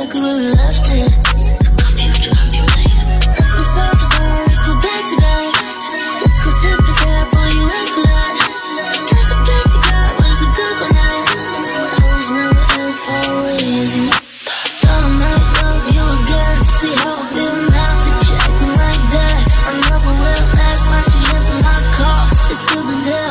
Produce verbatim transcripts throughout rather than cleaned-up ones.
exactly where we left it. Coffee, would you coffee later? Let's go side for side, let's go back to back. Let's go tip for tap, all you ask for that. Guess the best you got was a good one night. I was never as far away as you. Thought I might love you again. See how I feel now that you're acting like that. I never will last, now she answered my call. It's still the deal.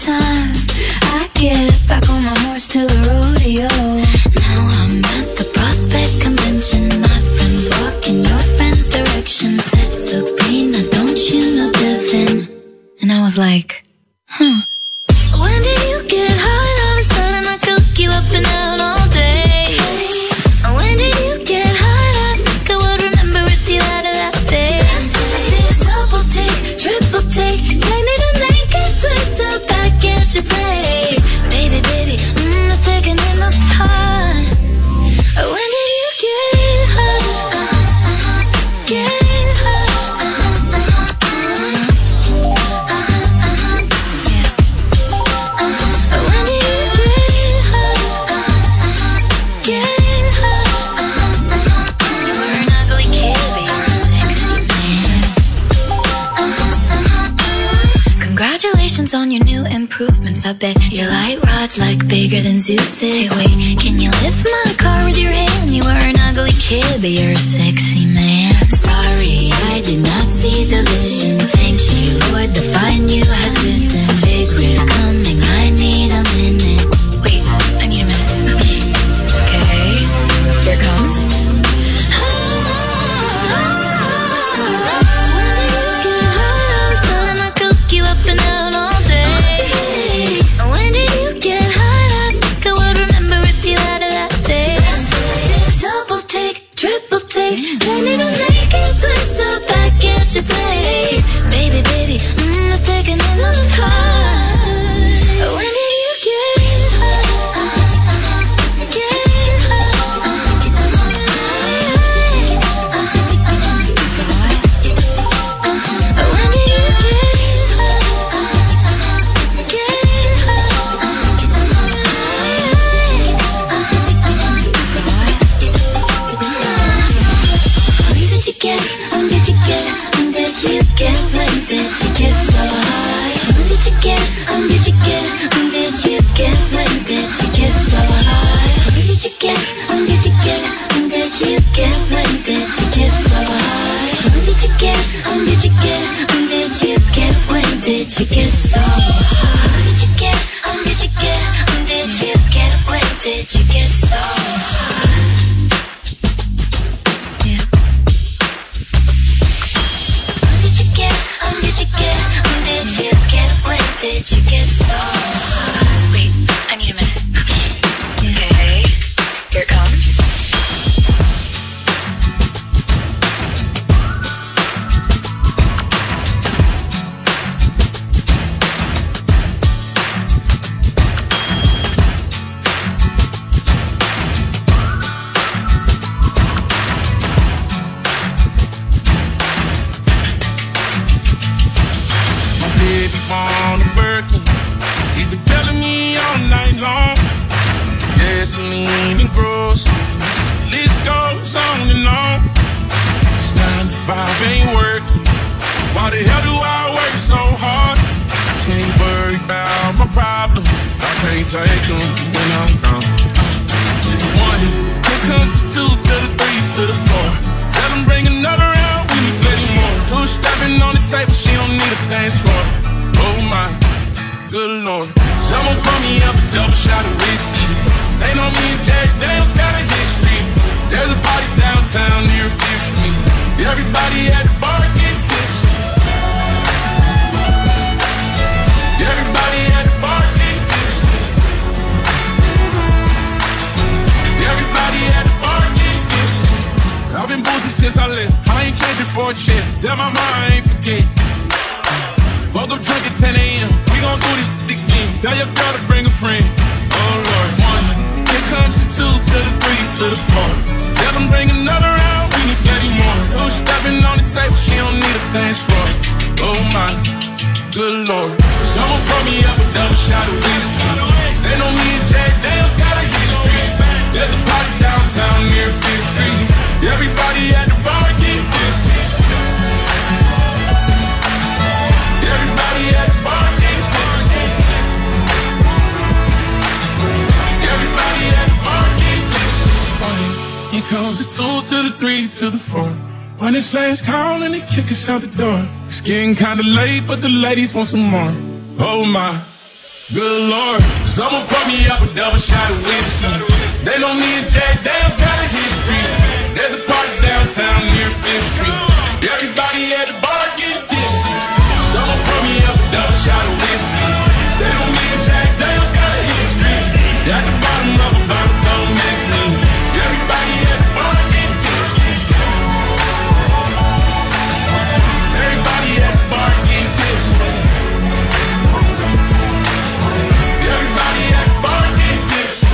time I get back on my horse to the rodeo. Now I'm at the Prospect Convention. My friends walk in your friend's direction. Said Sabrina, don't you know Devin? And I was like, huh. When did you get hot all of a sudden? I could look you up and down all day. When did you get hot? I think I would remember if you had a that face. Double take, triple take, take me to naked, twist up back at your place. Baby, baby, mm, the second in the time. When did you get hot? Uh-huh, get hot. Uh-huh, uh-huh, uh-huh, yeah. Uh-huh. When did you get hot? Uh-huh, get hot. Uh-huh, uh-huh. You were an ugly kid, but you were a sexy man. Uh-huh, uh-huh. Congratulations on your new improvements. I bet your light rod's like bigger than Zeus's. Hey, wait, can you lift my car with your hand? You were an ugly kid, but you're a sexy man. Sorry, I did not see the vision. Thank you, Lord, the fine you has risen. Big riff coming, I need a minute. Wait, I need a minute. Okay, here it comes. You up and down all day. When did you get hot? I think I would remember if you had a that face. Double take, triple take, take me to naked, twist up back at your place. Baby, baby, mm, the second in the time. When did you get hot? Uh-huh, get hot. Uh-huh, uh-huh, uh-huh. When did you get hot? Get, when did you get, when did you get, when did you get so high? When did you get, when did you get, when did you get, when did you get so high? When did you get, when did you get, when did you get, when did you get so high? When did you get, when did you get, when did you get, when did you get so high? When did you get, when did you get, when did you get, when did you get so high? When did you get, when did you get so high? Wait, I need a minute. Okay, here it comes. Gasoline and groceries, list goes on and on. It's nine to five, ain't working. Why the hell do I work so hard? Can't worry about my problems, I can't take them when I'm gone. One, here comes the two to the three to the four. Tell them bring another round, we need plenty more. Two stepping on the table, she don't need a dance floor. Oh my, good Lord. Someone pour me up a double shot of whiskey. They know me and Jack Daniels got a history. There's a party downtown near Fifth Street. Everybody at the bar get tipsy. Everybody at the bar get tipsy. Everybody at the bar get tipsy. I've been boozing since I left. I ain't changing for a check. Tell my mom I ain't forget. Woke up drunk at ten a.m. We gon' do this shit again. Tell your girl to bring a friend. Oh Lord, one. Here comes the two to the three to the four. Tell them bring another round, we need plenty more. Two stepping on the table, she don't need a dance floor. Oh my, good Lord. Someone pour me up a double shot of whiskey. They know me and Jack Daniels got a history. There's a party downtown near Fifth Street. Everybody at the bar get tipsy. Everybody at the bar get tipsy. Everybody at the bar get tipsy. Here comes the two to the three to the four. When it's last call and they kick us out the door. It's getting kinda late, but the ladies want some more. Oh my, Good Lord, someone pour me up a double shot of whiskey. They know me and Jack Daniels got a history. There's a party downtown near Fifth Street. Everybody at the bar get tipsy. Someone pour me up a double shot of whiskey. They know me and Jack Daniels got a history. At the bottom of a bottle, don't miss me. Everybody at the bar get tipsy. Everybody at the bar get tipsy. Everybody at the bar get tipsy.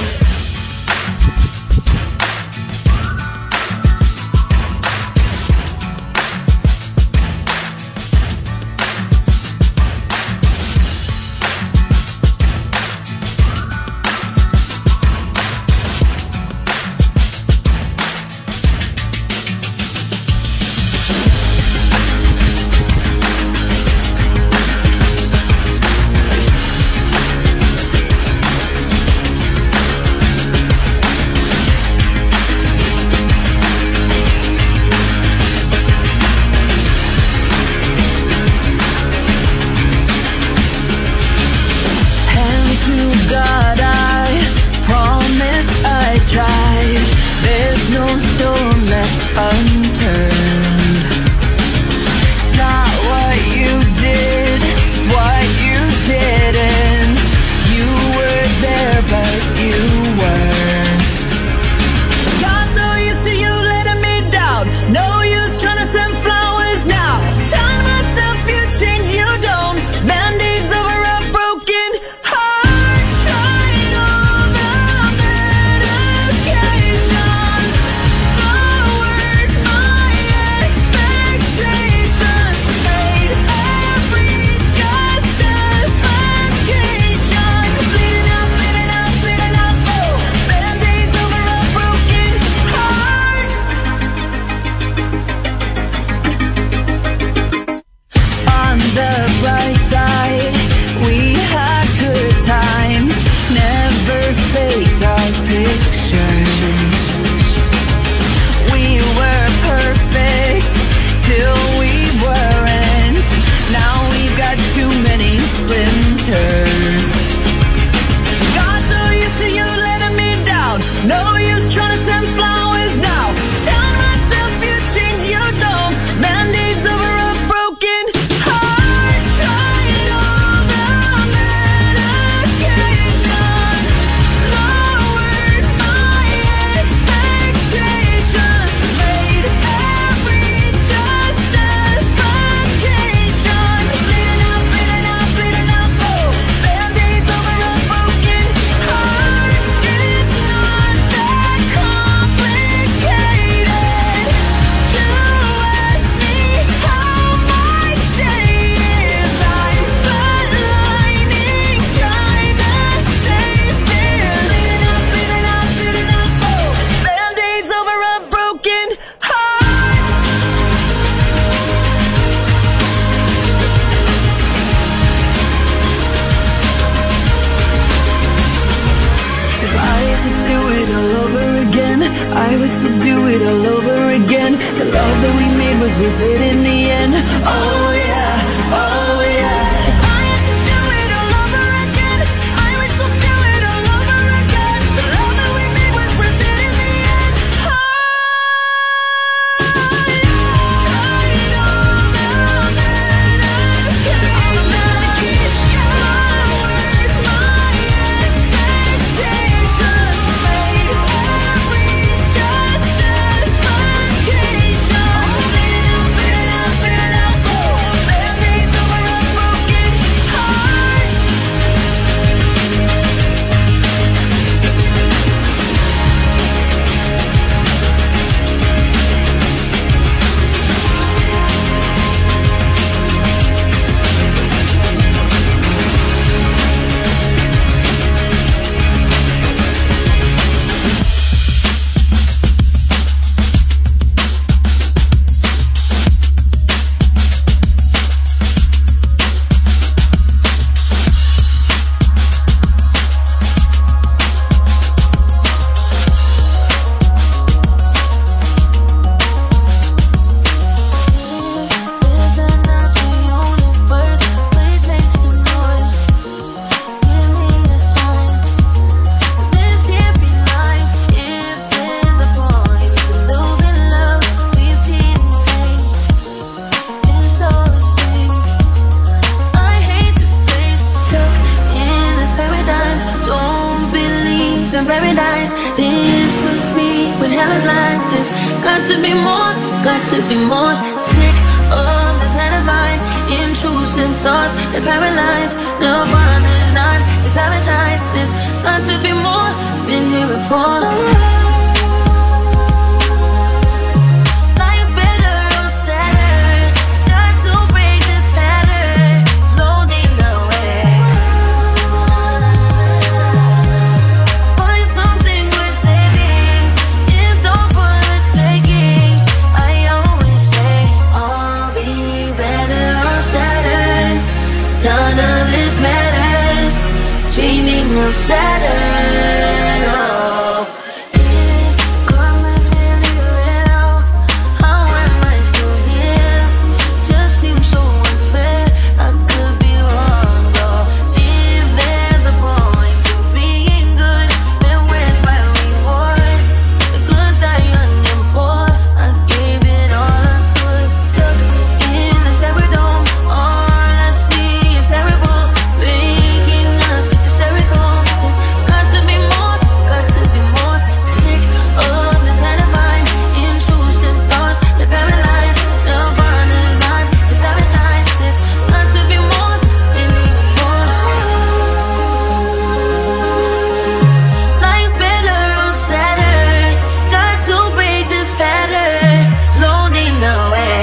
paradise. This was me when hell is like this. Got to be more, got to be more. Sick of this divine, intrusive thoughts that paralyze. Nirvana is not, it's sabotage. This got to be more, been here before. Saturn, oh. If karma's really real, how am I still here? Just seems so unfair, I could be wrong though. If there's a point to being good, then where's my reward? The good die young and poor, I gave it all I could. Stuck in this terror-dome, all I see is terrible, making us hysterical. Got to be more, got to be more. Sick of this divine, intrusive thoughts that paralyze. Nirvana is not, it's sabotage. This got to be more than before. Life better on Saturn. Got to break this pattern, floating away.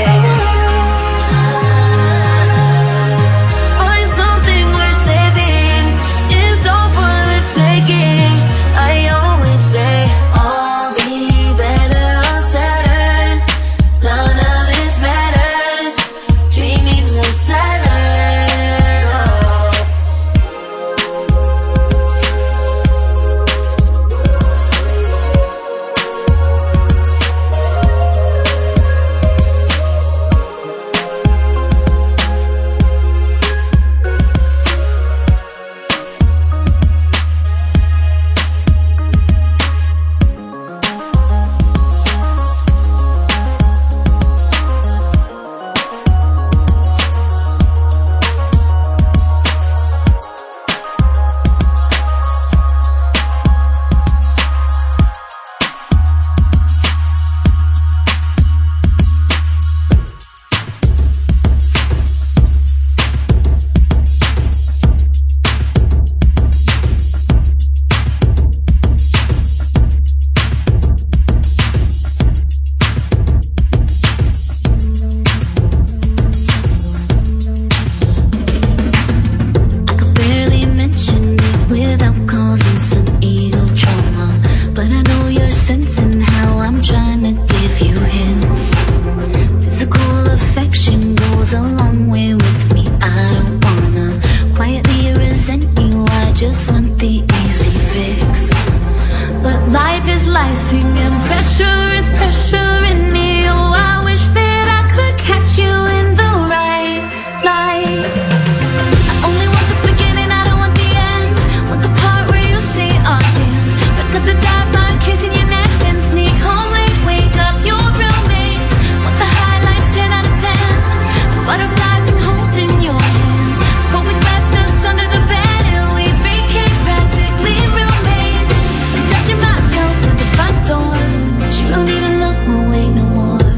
Find something worth saving. It's all for the taking. I always say, I'll be better on Saturn. None of this matters. Dreaming of Saturn, oh. I could barely mention it without causing some ego trauma, but I know you're sensing how I'm trying to give you hints. Physical affection goes a long way with me. I don't wanna quietly resent you, I just want the easy fix. But life is lifing and pressure is pressure in me. Oh, I wish that I could catch you in the right light. I only want the beginning, I don't want the end. Want the part where you say again. But got the dive line kissing your neck and sneak home late, wake up your roommates. Want the highlights ten out of ten. The butterflies from holding your hand. Before we swept us under the bed and we became practically roommates. I'm judging myself at the front door, but you don't need to look my way no more.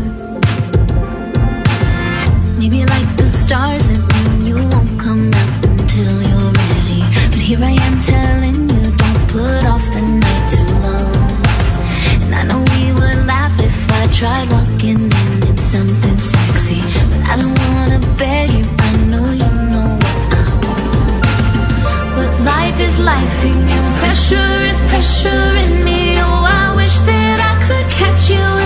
Maybe like the stars at noon, you won't come out until you're ready. But here I am telling you, don't put off the night too long. And I know we would laugh if I tried walking in in something sexy, but I don't wanna beg you, I know you know what I want. But life is lifing and pressure is pressure in me. Oh, I wish that I could catch you